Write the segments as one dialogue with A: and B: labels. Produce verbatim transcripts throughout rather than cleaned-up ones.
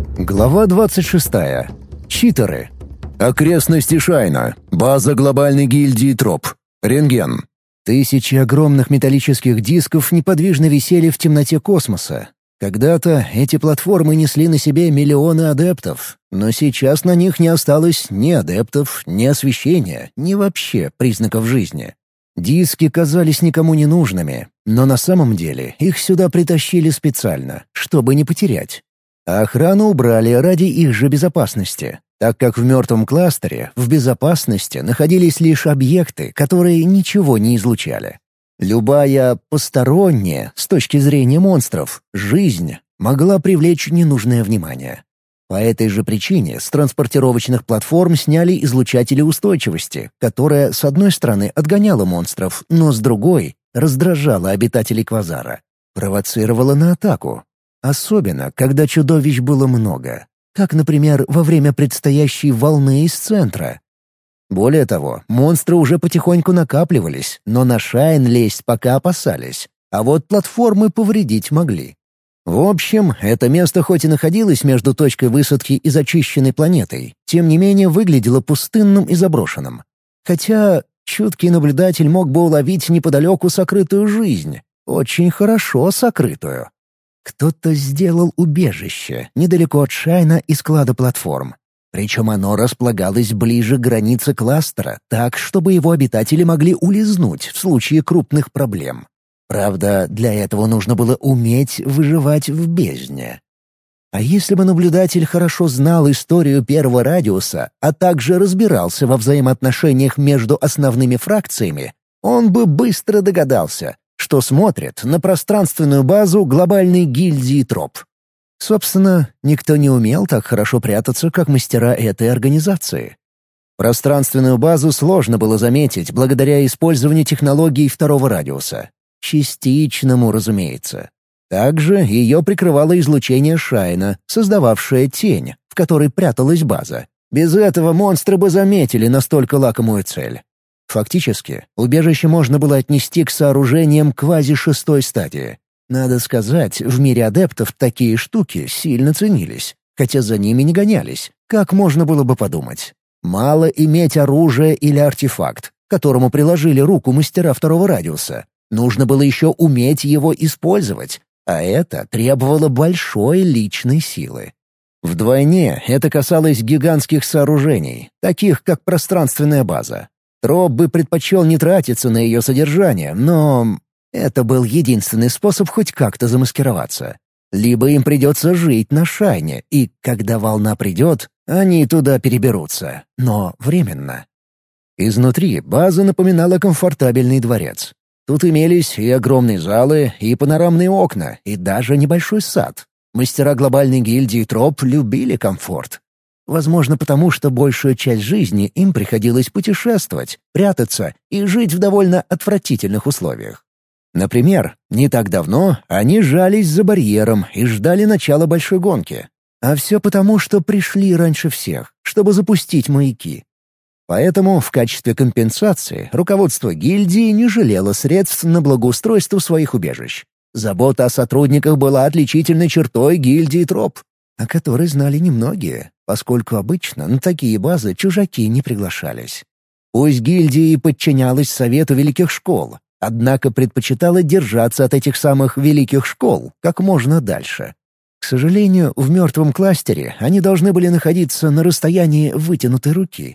A: Глава двадцать шестая. Читеры. Окрестности Шайна. База глобальной гильдии Троп. Рентген. Тысячи огромных металлических дисков неподвижно висели в темноте космоса. Когда-то эти платформы несли на себе миллионы адептов, но сейчас на них не осталось ни адептов, ни освещения, ни вообще признаков жизни. Диски казались никому не нужными, но на самом деле их сюда притащили специально, чтобы не потерять. А охрану убрали ради их же безопасности, так как в мертвом кластере в безопасности находились лишь объекты, которые ничего не излучали. Любая посторонняя, с точки зрения монстров, жизнь могла привлечь ненужное внимание. По этой же причине с транспортировочных платформ сняли излучатели устойчивости, которая, с одной стороны, отгоняла монстров, но с другой — раздражала обитателей квазара, провоцировала на атаку. Особенно, когда чудовищ было много, как, например, во время предстоящей волны из центра. Более того, монстры уже потихоньку накапливались, но на Шайн лезть пока опасались, а вот платформы повредить могли. В общем, это место хоть и находилось между точкой высадки и зачищенной планетой, тем не менее выглядело пустынным и заброшенным. Хотя чуткий наблюдатель мог бы уловить неподалеку сокрытую жизнь, очень хорошо сокрытую. Кто-то сделал убежище недалеко от Шайна и склада платформ. Причем оно располагалось ближе к границе кластера, так, чтобы его обитатели могли улизнуть в случае крупных проблем. Правда, для этого нужно было уметь выживать в бездне. А если бы наблюдатель хорошо знал историю первого радиуса, а также разбирался во взаимоотношениях между основными фракциями, он бы быстро догадался, что смотрит на пространственную базу глобальной гильдии Троп. Собственно, никто не умел так хорошо прятаться, как мастера этой организации. Пространственную базу сложно было заметить благодаря использованию технологий второго радиуса. Частичному, разумеется. Также ее прикрывало излучение Шайна, создававшее тень, в которой пряталась база. Без этого монстры бы заметили настолько лакомую цель. Фактически, убежище можно было отнести к сооружениям квази-шестой стадии. Надо сказать, в мире адептов такие штуки сильно ценились, хотя за ними не гонялись, как можно было бы подумать. Мало иметь оружие или артефакт, к которому приложили руку мастера второго радиуса. Нужно было еще уметь его использовать, а это требовало большой личной силы. Вдвойне это касалось гигантских сооружений, таких как пространственная база. Троп бы предпочел не тратиться на ее содержание, но это был единственный способ хоть как-то замаскироваться. Либо им придется жить на Шайне, и когда волна придет, они туда переберутся, но временно. Изнутри база напоминала комфортабельный дворец. Тут имелись и огромные залы, и панорамные окна, и даже небольшой сад. Мастера глобальной гильдии Троп любили комфорт. Возможно, потому что большую часть жизни им приходилось путешествовать, прятаться и жить в довольно отвратительных условиях. Например, не так давно они жались за барьером и ждали начала большой гонки. А все потому, что пришли раньше всех, чтобы запустить маяки. Поэтому в качестве компенсации руководство гильдии не жалело средств на благоустройство своих убежищ. Забота о сотрудниках была отличительной чертой гильдии Троп, о которой знали немногие, поскольку обычно на такие базы чужаки не приглашались. Пусть гильдия и подчинялась совету великих школ, однако предпочитала держаться от этих самых великих школ как можно дальше. К сожалению, в мертвом кластере они должны были находиться на расстоянии вытянутой руки.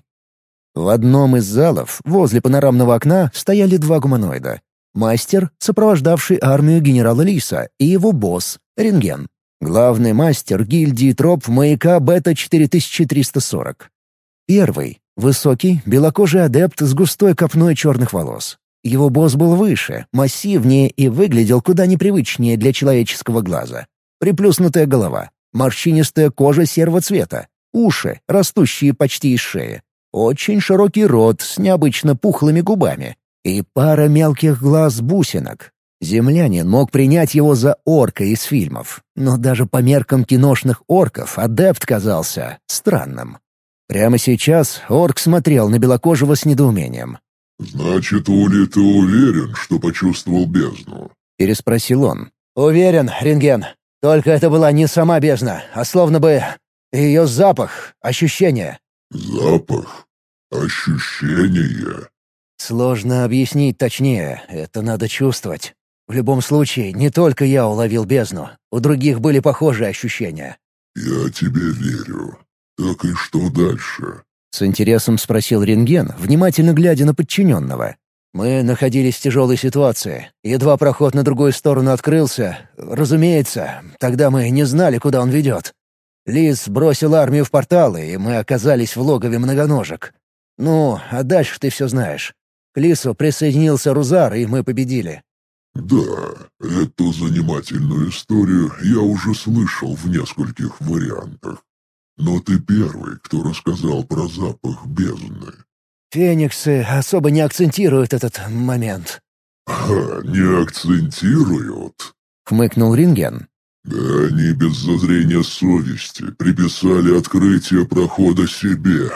A: В одном из залов, возле панорамного окна, стояли два гуманоида. Мастер, сопровождавший армию генерала Лиса, и его босс — Рентген. Главный мастер гильдии Троп маяка Бета четыре тысячи триста сорок. Первый — высокий, белокожий адепт с густой копной черных волос. Его босс был выше, массивнее и выглядел куда непривычнее для человеческого глаза. Приплюснутая голова, морщинистая кожа серого цвета, уши, растущие почти из шеи, очень широкий рот с необычно пухлыми губами и пара мелких глаз-бусинок. Землянин мог принять его за орка из фильмов, но даже по меркам киношных орков адепт казался странным. Прямо сейчас орк смотрел на белокожего с недоумением.
B: «Значит, Ули, ты уверен, что почувствовал бездну?»
A: — переспросил он.
C: «Уверен, Рентген. Только это была не сама бездна, а словно бы
A: Ее запах, ощущение.
B: Запах? Ощущение?
A: Сложно объяснить точнее, это надо чувствовать. В любом случае, не только я уловил бездну, у других были похожие ощущения.
B: Я тебе верю. Так и что дальше?
A: С интересом спросил рентген, внимательно глядя на подчиненного. Мы находились в тяжелой ситуации. Едва проход на другую сторону открылся. Разумеется, тогда мы не знали, куда он ведет. Лис бросил армию в порталы, и мы оказались в логове многоножек. Ну, а дальше ты все знаешь. К Лису присоединился Рузар, и мы победили.
B: Да, эту занимательную историю я уже слышал в нескольких вариантах. Но ты первый, кто рассказал про запах бездны.
A: Фениксы особо не акцентируют этот момент.
B: «Ха, не акцентируют?» —
A: хмыкнул рентген.
B: «Да они без зазрения совести приписали открытие прохода себе.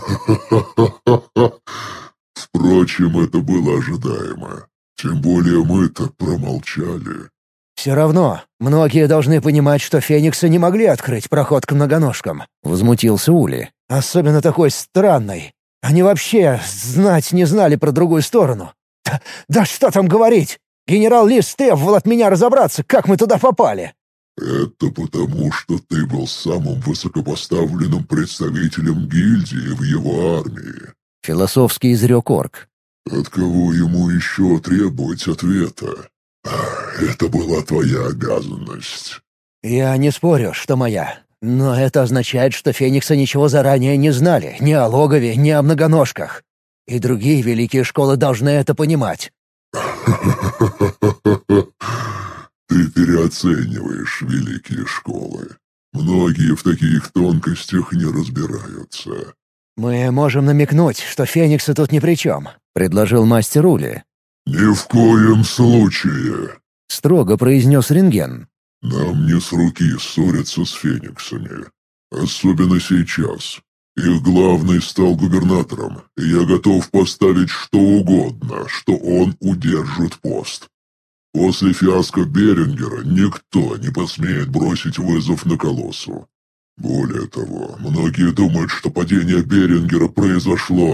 B: Впрочем, это было ожидаемо. Тем более мы-то промолчали».
A: «Все равно, многие должны понимать, что фениксы не могли открыть проход к многоножкам», — возмутился Ули. «Особенно такой странный. Они вообще знать не знали про другую сторону. Да, да что там говорить! Генерал Лис требовал от меня разобраться, как мы туда попали».
B: «Это потому, что ты был самым высокопоставленным представителем гильдии в его армии»,
A: — философски изрек орк.
B: «От кого ему еще требовать ответа? Это была твоя обязанность».
A: «Я не спорю, что моя. Но это означает, что фениксы ничего заранее не знали, ни о логове, ни о многоножках. И другие великие школы должны это понимать».
B: «Ты переоцениваешь великие школы. Многие в таких тонкостях не разбираются».
A: «Мы можем намекнуть, что фениксы тут ни при чем», — предложил мастер Ули.
B: «Ни в коем случае»,
A: — строго произнес рентген.
B: «Нам не с руки ссориться с фениксами. Особенно сейчас. Их главный стал губернатором, и я готов поставить что угодно, что он удержит пост. После фиаско Берингера никто не посмеет бросить вызов на Колоссу. Более того, многие думают, что падение Берингера произошло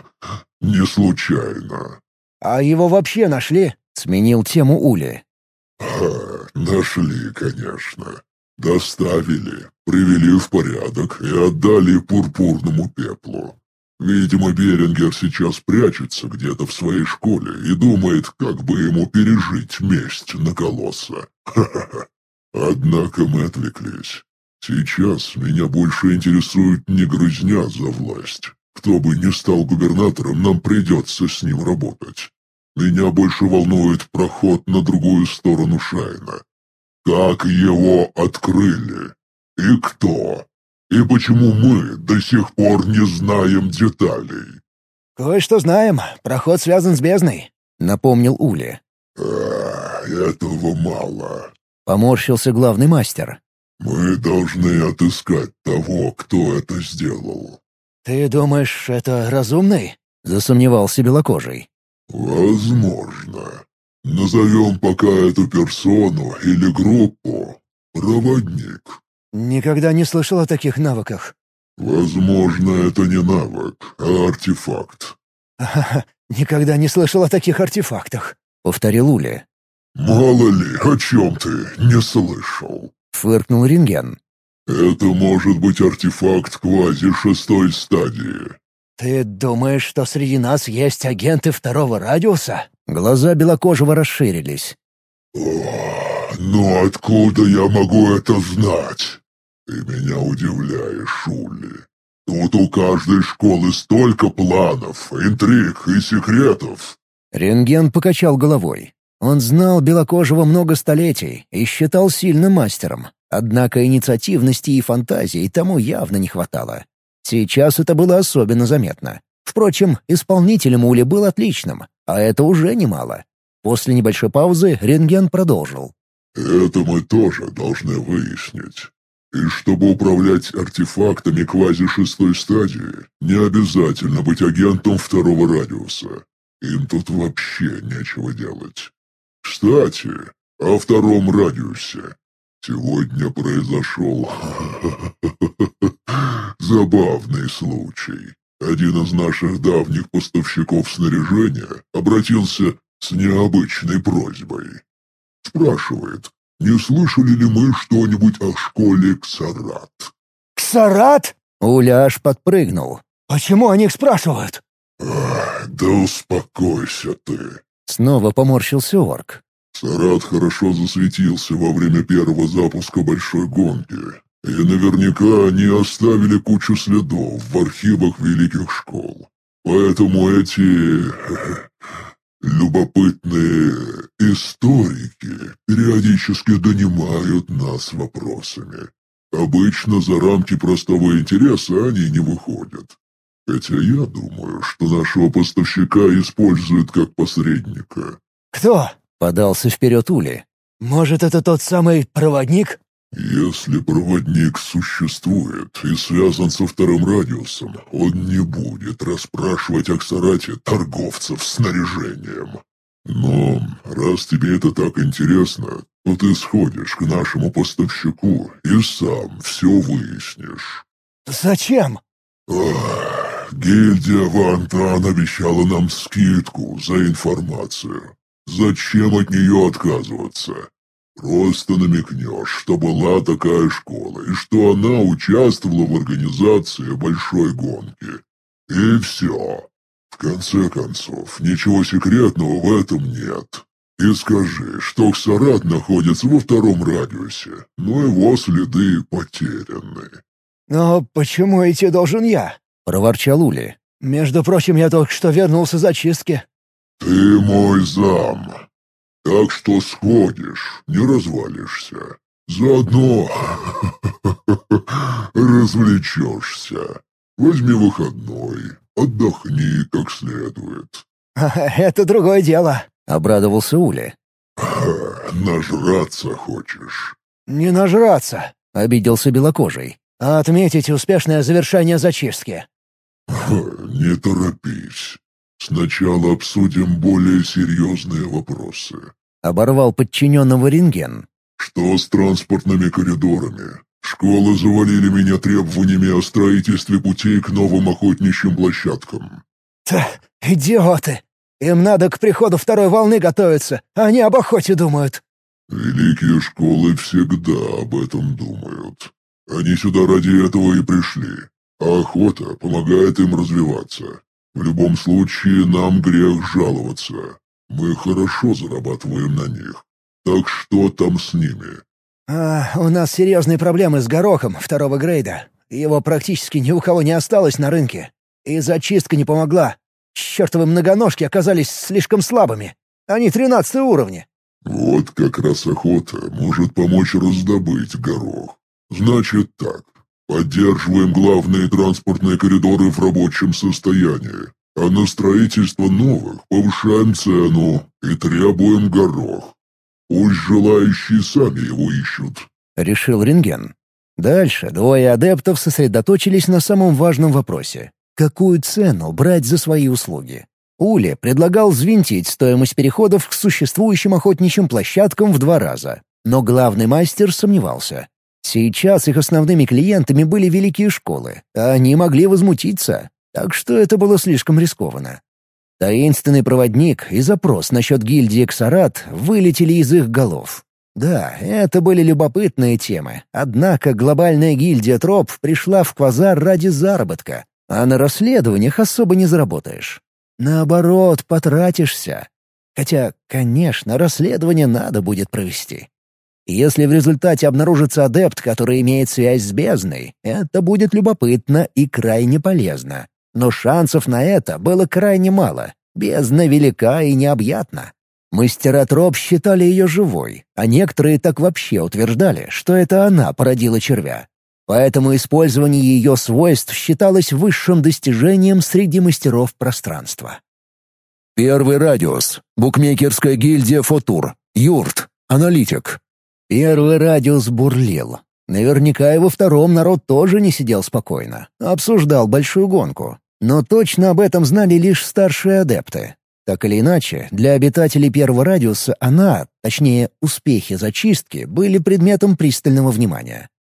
B: не случайно».
A: «А его вообще нашли?» — сменил тему Ули.
B: «Ха, нашли, конечно. Доставили, привели в порядок и отдали пурпурному пеплу. Видимо, Берингер сейчас прячется где-то в своей школе и думает, как бы ему пережить месть на Колосса. Ха-ха-ха. Однако мы отвлеклись. Сейчас меня больше интересует не грызня за власть. Кто бы ни стал губернатором, нам придется с ним работать. Меня больше волнует проход на другую сторону Шайна. Как его открыли? И кто? И почему мы до сих пор не знаем деталей?»
A: «Кое-что знаем. Проход связан с бездной», — напомнил Ули.
B: «А, этого мало»,
A: — поморщился главный мастер.
B: «Мы должны отыскать того, кто это сделал».
A: «Ты думаешь, это разумный?» — засомневался белокожий.
B: «Возможно. Назовем пока эту персону или группу «Проводник».
A: «Никогда не слышал о таких навыках».
B: «Возможно, это не навык, а артефакт».
A: «Ага, никогда не слышал о таких артефактах», — повторил Ули.
B: «Мало ли, о чем ты не слышал»,
A: — фыркнул рентген.
B: «Это может быть артефакт квази шестой стадии».
A: «Ты думаешь, что среди нас есть агенты второго радиуса?» Глаза белокожего расширились.
B: «О, ну откуда я могу это знать? Ты меня удивляешь, Ули. Тут у каждой школы столько планов, интриг и секретов».
A: Рентген покачал головой. Он знал белокожего много столетий и считал сильным мастером. Однако инициативности и фантазии тому явно не хватало. Сейчас это было особенно заметно. Впрочем, исполнителем Ули был отличным, а это уже немало. После небольшой паузы рентген продолжил.
B: «Это мы тоже должны выяснить. И чтобы управлять артефактами квази шестой стадии, не обязательно быть агентом второго радиуса. Им тут вообще нечего делать. Кстати, о втором радиусе. Сегодня произошел Забавный случай. Один из наших давних поставщиков снаряжения обратился с необычной просьбой. Спрашивает, не слышали ли мы что-нибудь о школе Ксарат?
C: «Ксарат?»
A: Уля аж подпрыгнул.
C: «Почему о них спрашивают?»
B: Ах, да успокойся ты.
A: Снова поморщился орк.
B: Ксарат хорошо засветился во время первого запуска большой гонки. И наверняка они оставили кучу следов в архивах великих школ. Поэтому эти любопытные историки периодически донимают нас вопросами. Обычно за рамки простого интереса они не выходят. Хотя я думаю, что нашего поставщика используют как посредника.
C: «Кто?»
A: — подался вперед Ули.
C: «Может, это тот самый проводник?»
B: Если проводник существует и связан со вторым радиусом, он не будет расспрашивать о Ксарате торговцев снаряжением. Но раз тебе это так интересно, то ты сходишь к нашему поставщику и сам все выяснишь.
C: «Зачем?»
B: Ах, гильдия Вантан обещала нам скидку за информацию. Зачем от нее отказываться? Просто намекнешь, что была такая школа, и что она участвовала в организации большой гонки. И все. В конце концов, ничего секретного в этом нет. И скажи, что Ксарат находится во втором радиусе, но его следы потеряны.
C: «Но почему идти должен я?»
A: — проворчал Ули.
C: «Между прочим, я только что вернулся с зачистки».
B: Ты мой зам. Так что сходишь, не развалишься. Заодно развлечешься. Возьми выходной, отдохни как следует.
C: «Это другое дело»,
A: — обрадовался Ули.
B: Нажраться хочешь?
C: «Не нажраться,
A: — обиделся белокожий.
C: а отметить успешное завершение зачистки».
B: Не торопись. Сначала обсудим более серьезные вопросы.
A: Оборвал подчиненного рентген.
B: Что с транспортными коридорами? Школы завалили меня требованиями о строительстве путей к новым охотничьим площадкам.
C: «Та, идиоты! Им надо к приходу второй волны готовиться, а они об охоте думают».
B: Великие школы всегда об этом думают. Они сюда ради этого и пришли. А охота помогает им развиваться. В любом случае, нам грех жаловаться. Мы хорошо зарабатываем на них. Так что там с ними?
C: А, у нас серьезные проблемы с горохом второго грейда. Его практически ни у кого не осталось на рынке. И зачистка не помогла. Чёртовы многоножки оказались слишком слабыми. Они тринадцатого уровня.
B: Вот как раз охота может помочь раздобыть горох. Значит так. Поддерживаем главные транспортные коридоры в рабочем состоянии, а на строительство новых повышаем цену и требуем горох. Пусть желающие сами его ищут.
A: Решил рентген. Дальше двое адептов сосредоточились на самом важном вопросе. Какую цену брать за свои услуги? Ули предлагал взвинтить стоимость переходов к существующим охотничьим площадкам в два раза. Но главный мастер сомневался. Сейчас их основными клиентами были великие школы, а они могли возмутиться, так что это было слишком рискованно. Таинственный проводник и запрос насчет гильдии Ксарат вылетели из их голов. Да, это были любопытные темы, однако глобальная гильдия Троп пришла в Квазар ради заработка, а на расследованиях особо не заработаешь. Наоборот, потратишься. Хотя, конечно, расследование надо будет провести. Если в результате обнаружится адепт, который имеет связь с бездной, это будет любопытно и крайне полезно. Но шансов на это было крайне мало. Бездна велика и необъятна. Мастера Троп считали ее живой, а некоторые так вообще утверждали, что это она породила червя. Поэтому использование ее свойств считалось высшим достижением среди мастеров пространства. Первый радиус. Букмекерская гильдия Фотур. Юрт. Аналитик. Первый радиус бурлил. Наверняка и во втором народ тоже не сидел спокойно. Обсуждал большую гонку. Но точно об этом знали лишь старшие адепты. Так или иначе, для обитателей первого радиуса она, точнее, успехи зачистки, были предметом пристального внимания.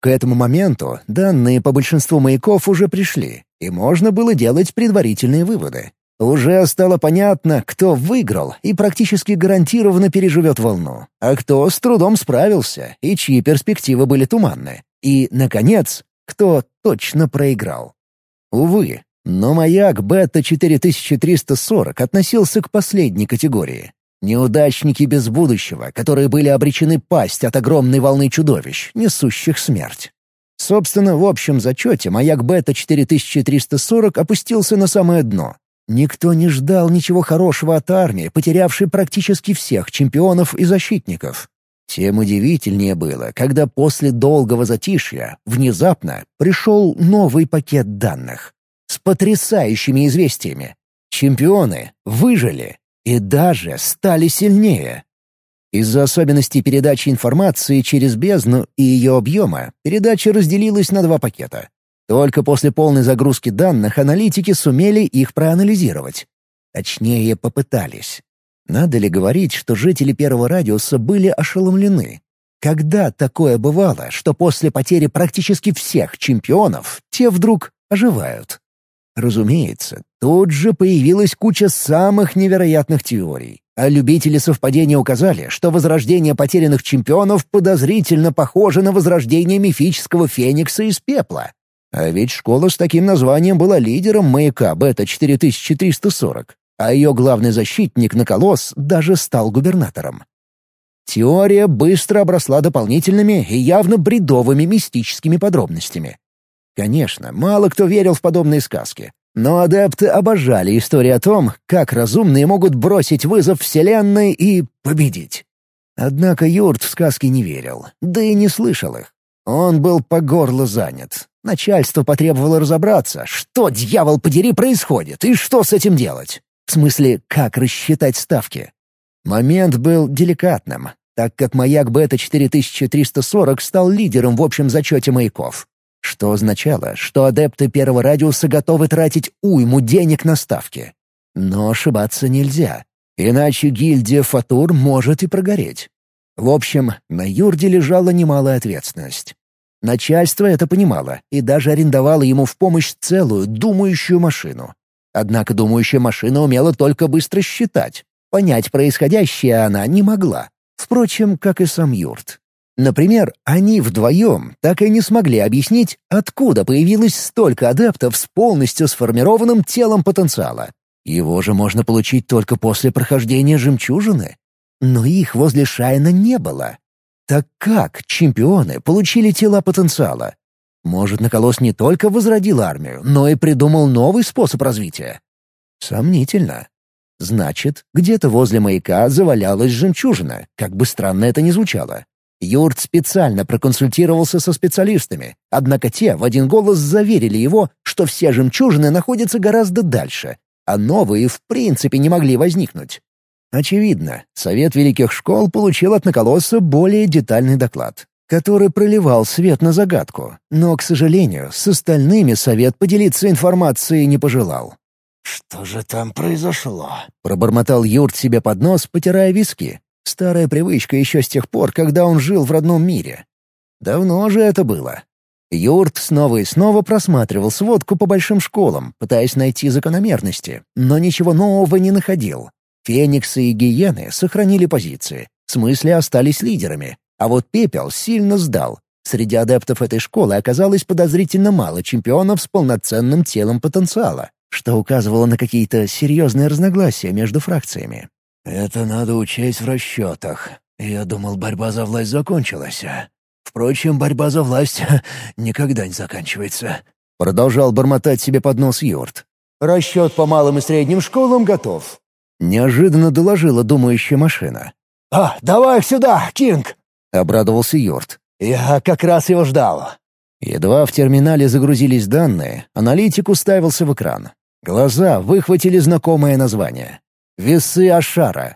C: К этому моменту данные по большинству маяков уже пришли, и можно было делать предварительные выводы. Уже стало понятно, кто выиграл и практически гарантированно переживет волну, а кто с трудом справился и чьи перспективы были туманны. И, наконец, кто точно проиграл. Увы, но маяк Бета четыре тысячи триста сорок относился к последней категории. Неудачники без будущего, которые были обречены пасть от огромной волны чудовищ, несущих смерть. Собственно, в общем зачете маяк Бета четыре тысячи триста сорок опустился на самое дно. Никто не ждал ничего хорошего от армии, потерявшей практически всех чемпионов и защитников. Тем удивительнее было, когда после долгого затишья внезапно пришел новый пакет данных. С потрясающими известиями. Чемпионы выжили и даже стали сильнее. Из-за особенностей передачи информации через бездну и ее объема передача разделилась на два пакета. Только после полной загрузки данных аналитики сумели их проанализировать. Точнее, попытались. Надо ли говорить, что жители первого радиуса были ошеломлены? Когда такое бывало, что после потери практически всех чемпионов те вдруг оживают? Разумеется, тут же появилась куча самых невероятных теорий, а любители совпадения указали, что возрождение потерянных чемпионов подозрительно похоже на возрождение мифического феникса из пепла. А ведь школа с таким названием была лидером маяка Бета четыре тысячи триста сорок, а ее главный защитник Наколос даже стал губернатором. Теория быстро обросла дополнительными и явно бредовыми мистическими подробностями. Конечно, мало кто верил в подобные сказки, но адепты обожали истории о том, как разумные могут бросить вызов Вселенной и победить. Однако Юрт в сказки не верил, да и не слышал их. Он был по горло занят. Начальство потребовало разобраться, что, дьявол подери, происходит и что с этим делать. В смысле, как рассчитать ставки. Момент был деликатным, так как маяк Бета четыре тысячи триста сорок стал лидером в общем зачете маяков. Что означало, что адепты первого радиуса готовы тратить уйму денег на ставки. Но ошибаться нельзя, иначе гильдия Фатур может и прогореть. В общем, на Юрде лежала немалая ответственность. Начальство это понимало и даже арендовало ему в помощь целую думающую машину. Однако думающая машина умела только быстро считать. Понять происходящее она не могла. Впрочем, как и сам Юрт. Например, они вдвоем так и не смогли объяснить, откуда появилось столько адептов с полностью сформированным телом потенциала. Его же можно получить только после прохождения жемчужины. Но их возле Шайна не было. Так как чемпионы получили тела потенциала? Может, Наколос не только возродил армию, но и придумал новый способ развития? Сомнительно. Значит, где-то возле маяка завалялась жемчужина, как бы странно это ни звучало. Юрт специально проконсультировался со специалистами, однако те в один голос заверили его, что все жемчужины находятся гораздо дальше, а новые в принципе не могли возникнуть. Очевидно, Совет Великих Школ получил от Наколоса более детальный доклад, который проливал свет на загадку, но, к сожалению, с остальными Совет поделиться информацией не пожелал.
A: «Что же там произошло?»
C: — пробормотал Юрт себе под нос, потирая виски. Старая привычка еще с тех пор, когда он жил в родном мире. Давно же это было. Юрт снова и снова просматривал сводку по большим школам, пытаясь найти закономерности, но ничего нового не находил. Фениксы и гиены сохранили позиции, в смысле остались лидерами, а вот Пепел сильно сдал. Среди адептов этой школы оказалось подозрительно мало чемпионов с полноценным телом потенциала, что указывало на какие-то серьезные разногласия между фракциями.
A: «Это надо учесть в расчетах. Я думал, борьба за власть закончилась. Впрочем, борьба за власть никогда не заканчивается», —
C: продолжал бормотать себе под нос Юрт.
A: «Расчет по малым и средним школам готов»,
C: — неожиданно доложила думающая машина.
A: «А, давай их сюда, Кинг!»
C: — обрадовался Юрт.
A: «Я как раз его ждал».
C: Едва в терминале загрузились данные, аналитик уставился в экран. Глаза выхватили знакомое название. «Весы Ашара».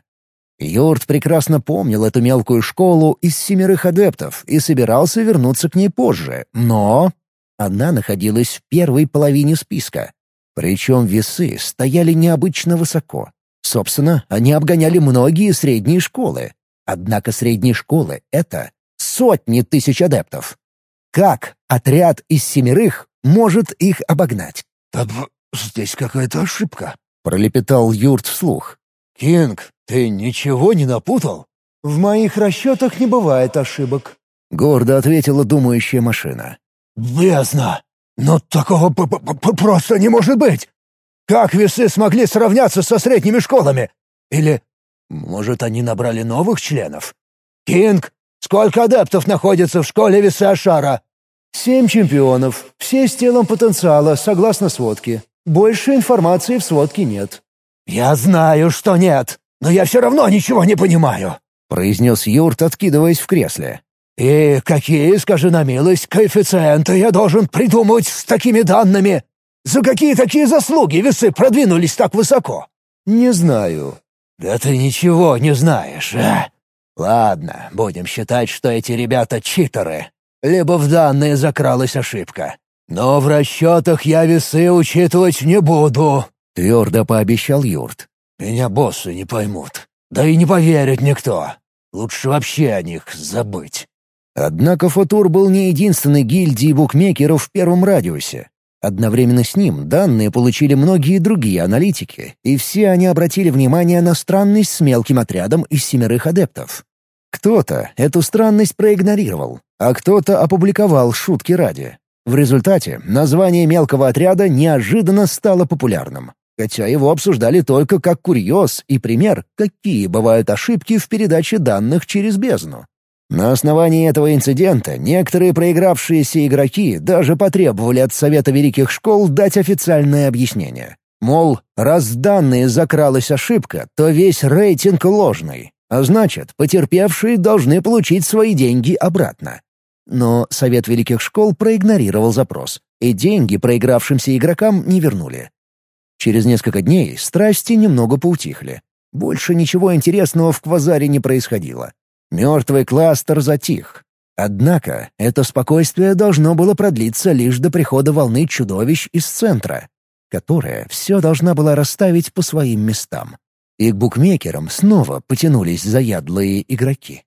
C: Юрт прекрасно помнил эту мелкую школу из семерых адептов и собирался вернуться к ней позже, но... Она находилась в первой половине списка. Причем весы стояли необычно высоко. Собственно, они обгоняли многие средние школы. Однако средние школы — это сотни тысяч адептов.
A: Как отряд из семерых может их обогнать?
C: «Да б- здесь какая-то ошибка»,
A: — пролепетал Юрт вслух.
C: «Кинг, ты ничего не напутал?» «В моих расчетах не бывает ошибок»,
A: — гордо ответила думающая машина.
C: «Бездна! Но такого п -п -п просто не может быть! Как весы смогли сравняться со средними школами? Или, может, они набрали новых членов? Кинг, сколько адептов находится в школе весы Ашара?» «Семь чемпионов, все с телом потенциала, согласно сводке. Больше информации в сводке нет». «Я знаю, что нет, но я все равно ничего не понимаю»,
A: — произнес Юрт, откидываясь в кресле.
C: «И какие, скажи на милость, коэффициенты я должен придумывать с такими данными? За какие такие заслуги весы продвинулись так высоко?»
A: «Не знаю».
C: «Да ты ничего не знаешь, а? Ладно, будем считать, что эти ребята читеры. Либо в данные закралась ошибка. Но в расчетах я весы учитывать не буду»,
A: — твердо пообещал Юрт.
C: «Меня боссы не поймут. Да и не поверит никто. Лучше вообще о них забыть».
A: Однако Футур был не единственной гильдией букмекеров в первом радиусе. Одновременно с ним данные получили многие другие аналитики, и все они обратили внимание на странность с мелким отрядом из семерых адептов. Кто-то эту странность проигнорировал, а кто-то опубликовал шутки ради. В результате название мелкого отряда неожиданно стало популярным, хотя его обсуждали только как курьез и пример, какие бывают ошибки в передаче данных через бездну. На основании этого инцидента некоторые проигравшиеся игроки даже потребовали от Совета Великих Школ дать официальное объяснение. Мол, раз в данные закралась ошибка, то весь рейтинг ложный, а значит, потерпевшие должны получить свои деньги обратно. Но Совет Великих Школ проигнорировал запрос, и деньги проигравшимся игрокам не вернули. Через несколько дней страсти немного поутихли. Больше ничего интересного в Квазаре не происходило. Мертвый кластер затих. Однако это спокойствие должно было продлиться лишь до прихода волны чудовищ из центра, которая все должна была расставить по своим местам. И к букмекерам снова потянулись заядлые игроки.